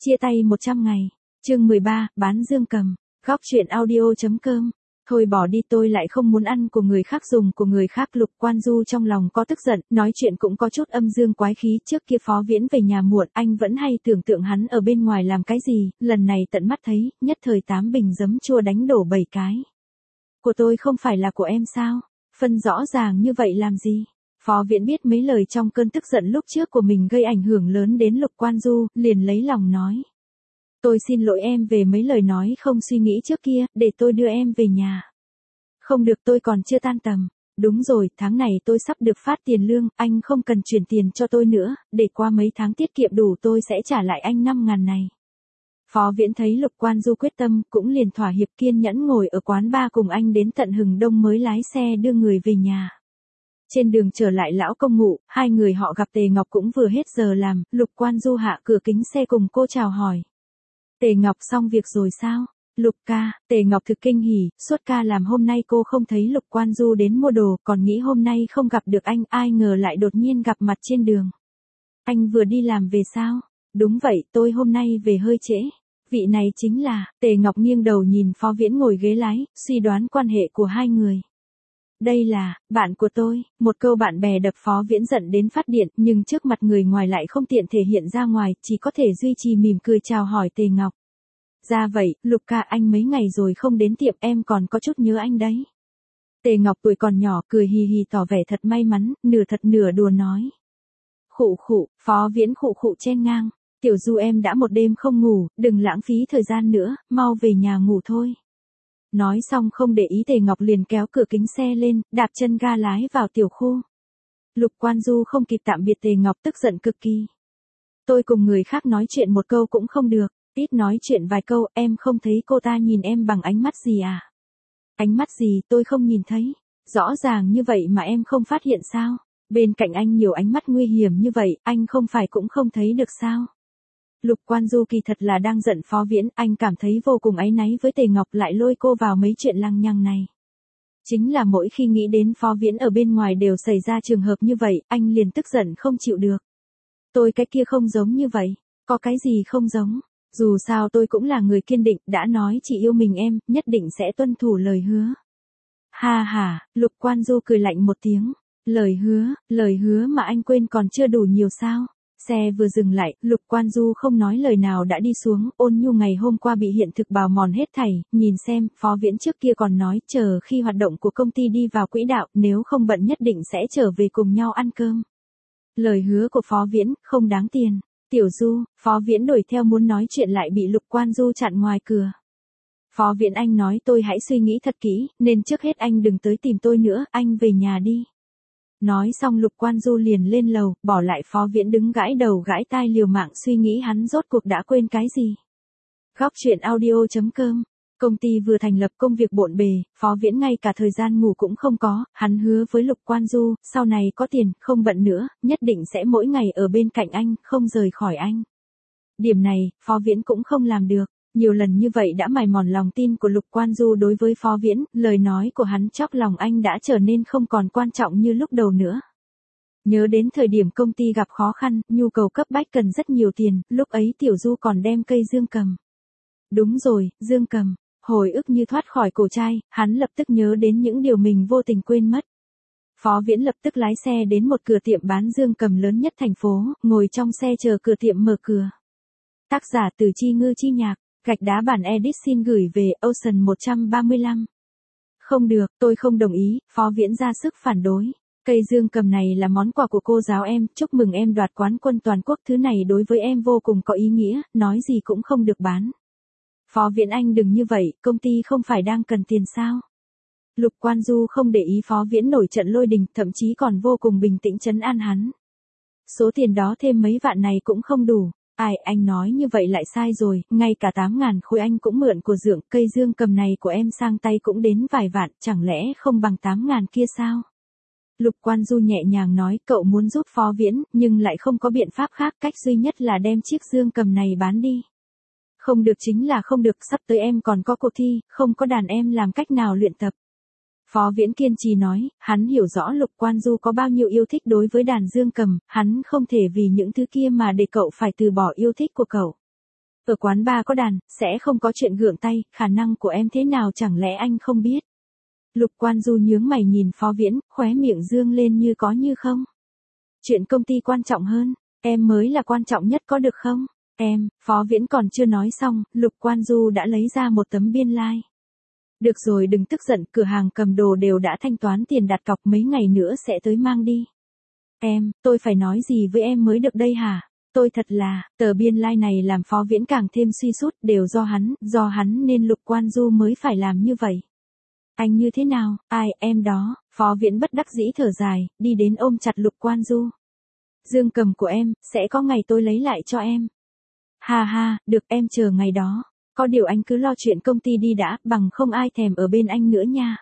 Chia tay 100 ngày. Chương 13, bán dương cầm. Góc truyện audio.com. Thôi bỏ đi, tôi lại không muốn ăn của người khác, dùng của người khác. Lục Quan Du trong lòng có tức giận, nói chuyện cũng có chút âm dương quái khí. Trước kia Phó Viễn về nhà muộn, anh vẫn hay tưởng tượng hắn ở bên ngoài làm cái gì, lần này tận mắt thấy, nhất thời 8 bình giấm chua đánh đổ 7 cái. Của tôi không phải là của em sao? Phân rõ ràng như vậy làm gì? Phó Viễn biết mấy lời trong cơn tức giận lúc trước của mình gây ảnh hưởng lớn đến Lục Quan Du, liền lấy lòng nói. Tôi xin lỗi em về mấy lời nói không suy nghĩ trước kia, để tôi đưa em về nhà. Không được, tôi còn chưa tan tầm. Đúng rồi, tháng này tôi sắp được phát tiền lương, anh không cần chuyển tiền cho tôi nữa, để qua mấy tháng tiết kiệm đủ tôi sẽ trả lại anh 5.000 này. Phó Viễn thấy Lục Quan Du quyết tâm, cũng liền thỏa hiệp, kiên nhẫn ngồi ở quán bar cùng anh đến tận hừng đông mới lái xe đưa người về nhà. Trên đường trở lại lão công ngụ, hai người họ gặp Tề Ngọc cũng vừa hết giờ làm, Lục Quan Du hạ cửa kính xe cùng cô chào hỏi. Tề Ngọc xong việc rồi sao? Lục ca, Tề Ngọc thực kinh hỉ, suốt ca làm hôm nay cô không thấy Lục Quan Du đến mua đồ, còn nghĩ hôm nay không gặp được anh, ai ngờ lại đột nhiên gặp mặt trên đường. Anh vừa đi làm về sao? Đúng vậy, tôi hôm nay về hơi trễ. Vị này chính là, Tề Ngọc nghiêng đầu nhìn Phó Viễn ngồi ghế lái, suy đoán quan hệ của hai người. Đây là, bạn của tôi, một câu bạn bè đập Phó Viễn giận đến phát điện, nhưng trước mặt người ngoài lại không tiện thể hiện ra ngoài, chỉ có thể duy trì mỉm cười chào hỏi Tề Ngọc. Ra vậy, Lục ca, anh mấy ngày rồi không đến tiệm, em còn có chút nhớ anh đấy. Tề Ngọc tuổi còn nhỏ, cười hì hì tỏ vẻ thật may mắn, nửa thật nửa đùa nói. Khụ khụ, Phó Viễn khụ khụ chen ngang, Tiểu Du em đã một đêm không ngủ, đừng lãng phí thời gian nữa, mau về nhà ngủ thôi. Nói xong không để ý, Tề Ngọc liền kéo cửa kính xe lên, đạp chân ga lái vào tiểu khu. Lục Quan Du không kịp tạm biệt Tề Ngọc, tức giận cực kỳ. Tôi cùng người khác nói chuyện một câu cũng không được, ít nói chuyện vài câu, em không thấy cô ta nhìn em bằng ánh mắt gì à? Ánh mắt gì, tôi không nhìn thấy. Rõ ràng như vậy mà em không phát hiện sao? Bên cạnh anh nhiều ánh mắt nguy hiểm như vậy, anh không phải cũng không thấy được sao? Lục Quan Du kỳ thật là đang giận Phó Viễn, anh cảm thấy vô cùng áy náy với Tề Ngọc lại lôi cô vào mấy chuyện lăng nhăng này. Chính là mỗi khi nghĩ đến Phó Viễn ở bên ngoài đều xảy ra trường hợp như vậy, anh liền tức giận không chịu được. Tôi cái kia không giống như vậy, có cái gì không giống, dù sao tôi cũng là người kiên định, đã nói chỉ yêu mình em, nhất định sẽ tuân thủ lời hứa. Ha ha, Lục Quan Du cười lạnh một tiếng, lời hứa mà anh quên còn chưa đủ nhiều sao? Xe vừa dừng lại, Lục Quan Du không nói lời nào đã đi xuống, Ôn Nhu ngày hôm qua bị hiện thực bào mòn hết thảy, nhìn xem, Phó Viễn trước kia còn nói chờ khi hoạt động của công ty đi vào quỹ đạo, nếu không bận nhất định sẽ trở về cùng nhau ăn cơm. Lời hứa của Phó Viễn, không đáng tiền. Tiểu Du, Phó Viễn đuổi theo muốn nói chuyện lại bị Lục Quan Du chặn ngoài cửa. Phó Viễn, anh nói tôi hãy suy nghĩ thật kỹ, nên trước hết anh đừng tới tìm tôi nữa, anh về nhà đi. Nói xong Lục Quan Du liền lên lầu, bỏ lại Phó Viễn đứng gãi đầu gãi tai liều mạng suy nghĩ hắn rốt cuộc đã quên cái gì. Góc truyện audio.com. Công ty vừa thành lập, công việc bộn bề, Phó Viễn ngay cả thời gian ngủ cũng không có, hắn hứa với Lục Quan Du, sau này có tiền, không bận nữa, nhất định sẽ mỗi ngày ở bên cạnh anh, không rời khỏi anh. Điểm này, Phó Viễn cũng không làm được. Nhiều lần như vậy đã mài mòn lòng tin của Lục Quan Du đối với Phó Viễn, lời nói của hắn chọc lòng anh đã trở nên không còn quan trọng như lúc đầu nữa. Nhớ đến thời điểm công ty gặp khó khăn, nhu cầu cấp bách cần rất nhiều tiền, lúc ấy Tiểu Du còn đem cây dương cầm. Đúng rồi, dương cầm, hồi ức như thoát khỏi cổ trai, hắn lập tức nhớ đến những điều mình vô tình quên mất. Phó Viễn lập tức lái xe đến một cửa tiệm bán dương cầm lớn nhất thành phố, ngồi trong xe chờ cửa tiệm mở cửa. Tác giả Từ Chi Ngư Chi Nhạc. Gạch đá bản edit xin gửi về Ocean 135. Không được, tôi không đồng ý, Phó Viễn ra sức phản đối. Cây dương cầm này là món quà của cô giáo em, chúc mừng em đoạt quán quân toàn quốc, thứ này đối với em vô cùng có ý nghĩa, nói gì cũng không được bán. Phó Viễn, anh đừng như vậy, công ty không phải đang cần tiền sao? Lục Quan Du không để ý Phó Viễn nổi trận lôi đình, thậm chí còn vô cùng bình tĩnh trấn an hắn. Số tiền đó thêm mấy vạn này cũng không đủ. Ai, anh nói như vậy lại sai rồi, ngay cả 8.000 khối anh cũng mượn của Dượng, cây dương cầm này của em sang tay cũng đến vài vạn, chẳng lẽ không bằng 8.000 kia sao? Lục Quan Du nhẹ nhàng nói, cậu muốn giúp Phó Viễn, nhưng lại không có biện pháp khác, cách duy nhất là đem chiếc dương cầm này bán đi. Không được chính là không được, sắp tới em còn có cuộc thi, không có đàn em làm cách nào luyện tập. Phó Viễn kiên trì nói, hắn hiểu rõ Lục Quan Du có bao nhiêu yêu thích đối với đàn dương cầm, hắn không thể vì những thứ kia mà để cậu phải từ bỏ yêu thích của cậu. Ở quán bar có đàn, sẽ không có chuyện gượng tay, khả năng của em thế nào chẳng lẽ anh không biết. Lục Quan Du nhướng mày nhìn Phó Viễn, khóe miệng dương lên như có như không. Chuyện công ty quan trọng hơn, em mới là quan trọng nhất có được không? Em, Phó Viễn còn chưa nói xong, Lục Quan Du đã lấy ra một tấm biên lai. Được rồi đừng tức giận, cửa hàng cầm đồ đều đã thanh toán tiền đặt cọc mấy ngày nữa sẽ tới mang đi. Em, tôi phải nói gì với em mới được đây hả? Tôi thật là, tờ biên lai này làm Phó Viễn càng thêm suy sút, đều do hắn nên Lục Quan Du mới phải làm như vậy. Anh như thế nào, ai, em đó, Phó Viễn bất đắc dĩ thở dài, đi đến ôm chặt Lục Quan Du. Dương cầm của em, sẽ có ngày tôi lấy lại cho em. Ha ha, được em chờ ngày đó. Có điều anh cứ lo chuyện công ty đi đã, bằng không ai thèm ở bên anh nữa nha.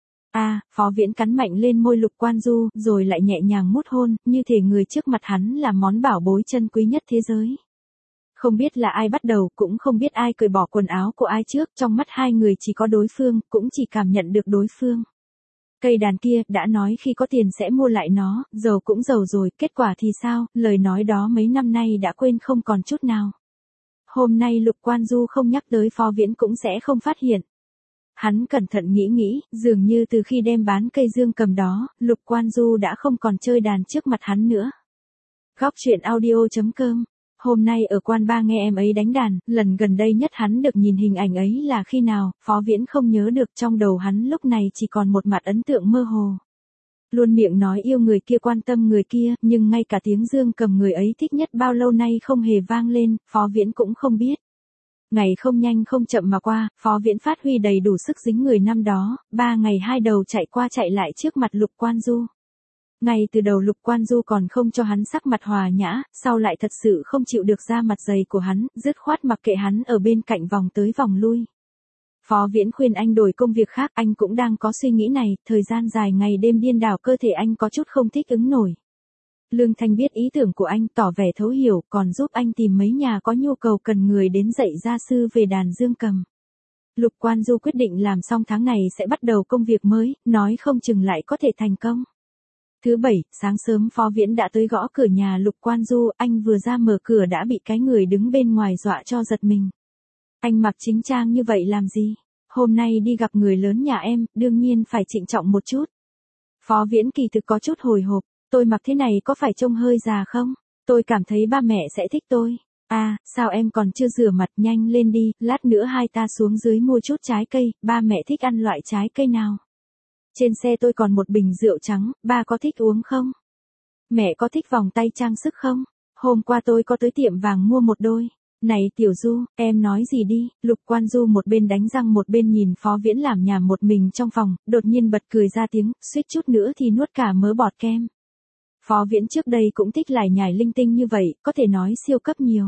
Phó Viễn cắn mạnh lên môi Lục Quan Du, rồi lại nhẹ nhàng mút hôn, như thể người trước mặt hắn là món bảo bối chân quý nhất thế giới. Không biết là ai bắt đầu, cũng không biết ai cởi bỏ quần áo của ai trước, trong mắt hai người chỉ có đối phương, cũng chỉ cảm nhận được đối phương. Cây đàn kia, đã nói khi có tiền sẽ mua lại nó, giàu cũng giàu rồi, kết quả thì sao, lời nói đó mấy năm nay đã quên không còn chút nào. Hôm nay Lục Quan Du không nhắc tới Phó Viễn cũng sẽ không phát hiện. Hắn cẩn thận nghĩ, dường như từ khi đem bán cây dương cầm đó, Lục Quan Du đã không còn chơi đàn trước mặt hắn nữa. Góc truyện audio.com. Hôm nay ở quán bar nghe em ấy đánh đàn, lần gần đây nhất hắn được nhìn hình ảnh ấy là khi nào, Phó Viễn không nhớ được, trong đầu hắn lúc này chỉ còn một mặt ấn tượng mơ hồ. Luôn miệng nói yêu người kia quan tâm người kia, nhưng ngay cả tiếng dương cầm người ấy thích nhất bao lâu nay không hề vang lên, Phó Viễn cũng không biết. Ngày không nhanh không chậm mà qua, Phó Viễn phát huy đầy đủ sức dính người năm đó, 3 ngày 2 đầu chạy qua chạy lại trước mặt Lục Quan Du. Ngay từ đầu Lục Quan Du còn không cho hắn sắc mặt hòa nhã, sau lại thật sự không chịu được da mặt dày của hắn, dứt khoát mặc kệ hắn ở bên cạnh vòng tới vòng lui. Phó Viễn khuyên anh đổi công việc khác, anh cũng đang có suy nghĩ này, thời gian dài ngày đêm điên đảo cơ thể anh có chút không thích ứng nổi. Lương Thanh biết ý tưởng của anh, tỏ vẻ thấu hiểu, còn giúp anh tìm mấy nhà có nhu cầu cần người đến dạy gia sư về đàn dương cầm. Lục Quan Du quyết định làm xong tháng này sẽ bắt đầu công việc mới, nói không chừng lại có thể thành công. Thứ Bảy, sáng sớm Phó Viễn đã tới gõ cửa nhà Lục Quan Du, anh vừa ra mở cửa đã bị cái người đứng bên ngoài dọa cho giật mình. Anh mặc chính trang như vậy làm gì? Hôm nay đi gặp người lớn nhà em, đương nhiên phải trịnh trọng một chút. Phó Viễn kỳ thực có chút hồi hộp, tôi mặc thế này có phải trông hơi già không? Tôi cảm thấy ba mẹ sẽ thích tôi. Sao em còn chưa rửa mặt, nhanh lên đi, lát nữa hai ta xuống dưới mua chút trái cây, ba mẹ thích ăn loại trái cây nào? Trên xe tôi còn một bình rượu trắng, ba có thích uống không? Mẹ có thích vòng tay trang sức không? Hôm qua tôi có tới tiệm vàng mua một đôi. Này Tiểu Du, em nói gì đi? Lục Quan Du một bên đánh răng một bên nhìn Phó Viễn làm nhảm một mình trong phòng, đột nhiên bật cười ra tiếng, suýt chút nữa thì nuốt cả mớ bọt kem. Phó Viễn trước đây cũng thích lải nhải linh tinh như vậy, có thể nói siêu cấp nhiều.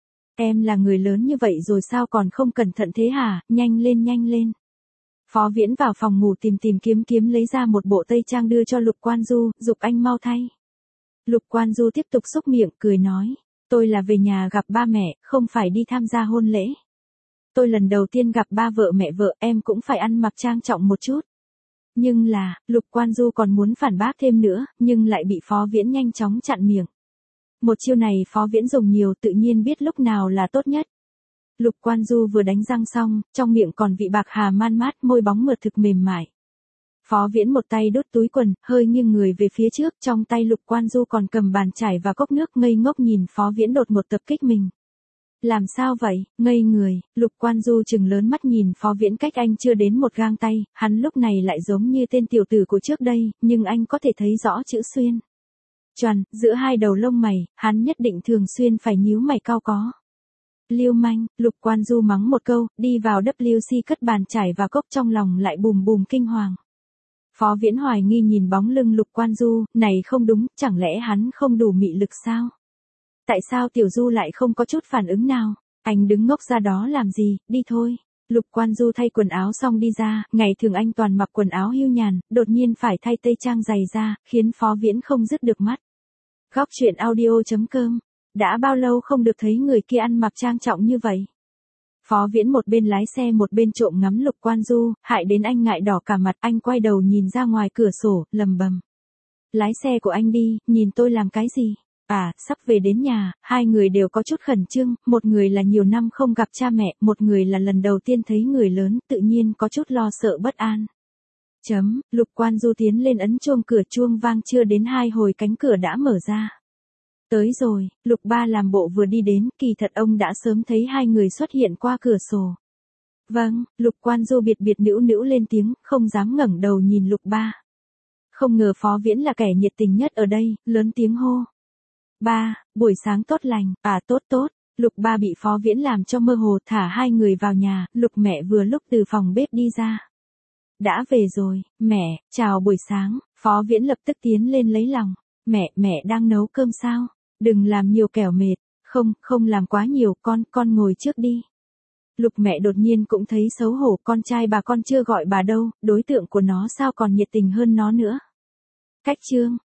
Em là người lớn như vậy rồi sao còn không cẩn thận thế hả? Nhanh lên nhanh lên. Phó Viễn vào phòng ngủ tìm kiếm lấy ra một bộ tây trang đưa cho Lục Quan Du, giục anh mau thay. Lục Quan Du tiếp tục xúc miệng, cười nói. Tôi là về nhà gặp ba mẹ, không phải đi tham gia hôn lễ. Tôi lần đầu tiên gặp ba vợ mẹ vợ, em cũng phải ăn mặc trang trọng một chút. Nhưng là, Lục Quan Du còn muốn phản bác thêm nữa, nhưng lại bị Phó Viễn nhanh chóng chặn miệng. Một chiêu này Phó Viễn dùng nhiều, tự nhiên biết lúc nào là tốt nhất. Lục Quan Du vừa đánh răng xong, trong miệng còn vị bạc hà man mát, môi bóng mượt thực mềm mại. Phó Viễn một tay đút túi quần, hơi nghiêng người về phía trước, trong tay Lục Quan Du còn cầm bàn chải và cốc nước, ngây ngốc nhìn Phó Viễn đột một tập kích mình. Làm sao vậy, ngây người, Lục Quan Du trừng lớn mắt nhìn Phó Viễn cách anh chưa đến một gang tay, hắn lúc này lại giống như tên tiểu tử của trước đây, nhưng anh có thể thấy rõ chữ xuyên. Choàn, giữa hai đầu lông mày, hắn nhất định thường xuyên phải nhíu mày cau có. Lưu manh, Lục Quan Du mắng một câu, đi vào WC cất bàn chải và cốc, trong lòng lại bùm bùm kinh hoàng. Phó Viễn hoài nghi nhìn bóng lưng Lục Quan Du, này không đúng, chẳng lẽ hắn không đủ mị lực sao? Tại sao Tiểu Du lại không có chút phản ứng nào? Anh đứng ngốc ra đó làm gì, đi thôi. Lục Quan Du thay quần áo xong đi ra, ngày thường anh toàn mặc quần áo hưu nhàn, đột nhiên phải thay tây trang dày ra, khiến Phó Viễn không dứt được mắt. Góc truyện audio.com. Đã bao lâu không được thấy người kia ăn mặc trang trọng như vậy? Phó Viễn một bên lái xe một bên trộm ngắm Lục Quan Du, hại đến anh ngại đỏ cả mặt, anh quay đầu nhìn ra ngoài cửa sổ, lầm bầm. Lái xe của anh đi, nhìn tôi làm cái gì? Sắp về đến nhà, hai người đều có chút khẩn trương, một người là nhiều năm không gặp cha mẹ, một người là lần đầu tiên thấy người lớn, tự nhiên có chút lo sợ bất an. Lục Quan Du tiến lên ấn chuông cửa, chuông vang chưa đến 2 hồi cánh cửa đã mở ra. Tới rồi, Lục Ba làm bộ vừa đi đến, kỳ thật ông đã sớm thấy hai người xuất hiện qua cửa sổ. Vâng, Lục Quan Du biệt biệt nữu nữu lên tiếng, không dám ngẩng đầu nhìn Lục Ba. Không ngờ Phó Viễn là kẻ nhiệt tình nhất ở đây, lớn tiếng hô. Ba, buổi sáng tốt lành, tốt tốt. Lục Ba bị Phó Viễn làm cho mơ hồ, thả hai người vào nhà, Lục mẹ vừa lúc từ phòng bếp đi ra. Đã về rồi, mẹ, chào buổi sáng. Phó Viễn lập tức tiến lên lấy lòng. Mẹ đang nấu cơm sao? Đừng làm nhiều kẻo mệt. Không làm quá nhiều, con ngồi trước đi. Lục mẹ đột nhiên cũng thấy xấu hổ, con trai bà con chưa gọi bà đâu, đối tượng của nó sao còn nhiệt tình hơn nó nữa. Cách chương